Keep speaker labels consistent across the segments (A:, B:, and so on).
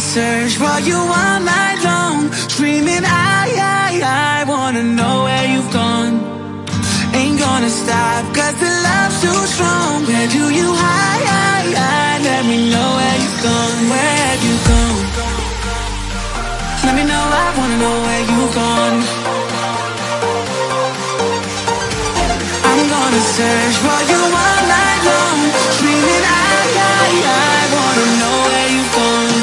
A: search for you all night long, screaming I wanna know where you've gone. Ain't gonna stop, cause the love's too strong. Where do you hide? Let me know where you've gone. Where have you gone? Let me know, I wanna know where you've gone. I'm gonna search for you all night long, screaming I wanna know where you've gone.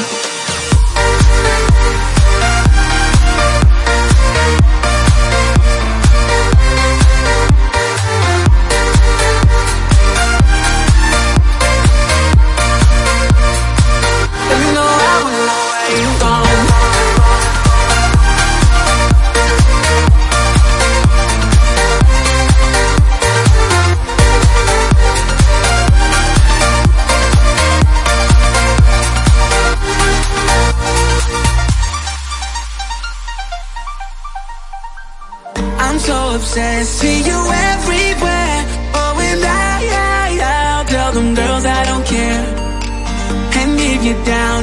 A: I'm so obsessed, see you everywhere. Oh, and I'll tell them girls I don't care. And if you're down,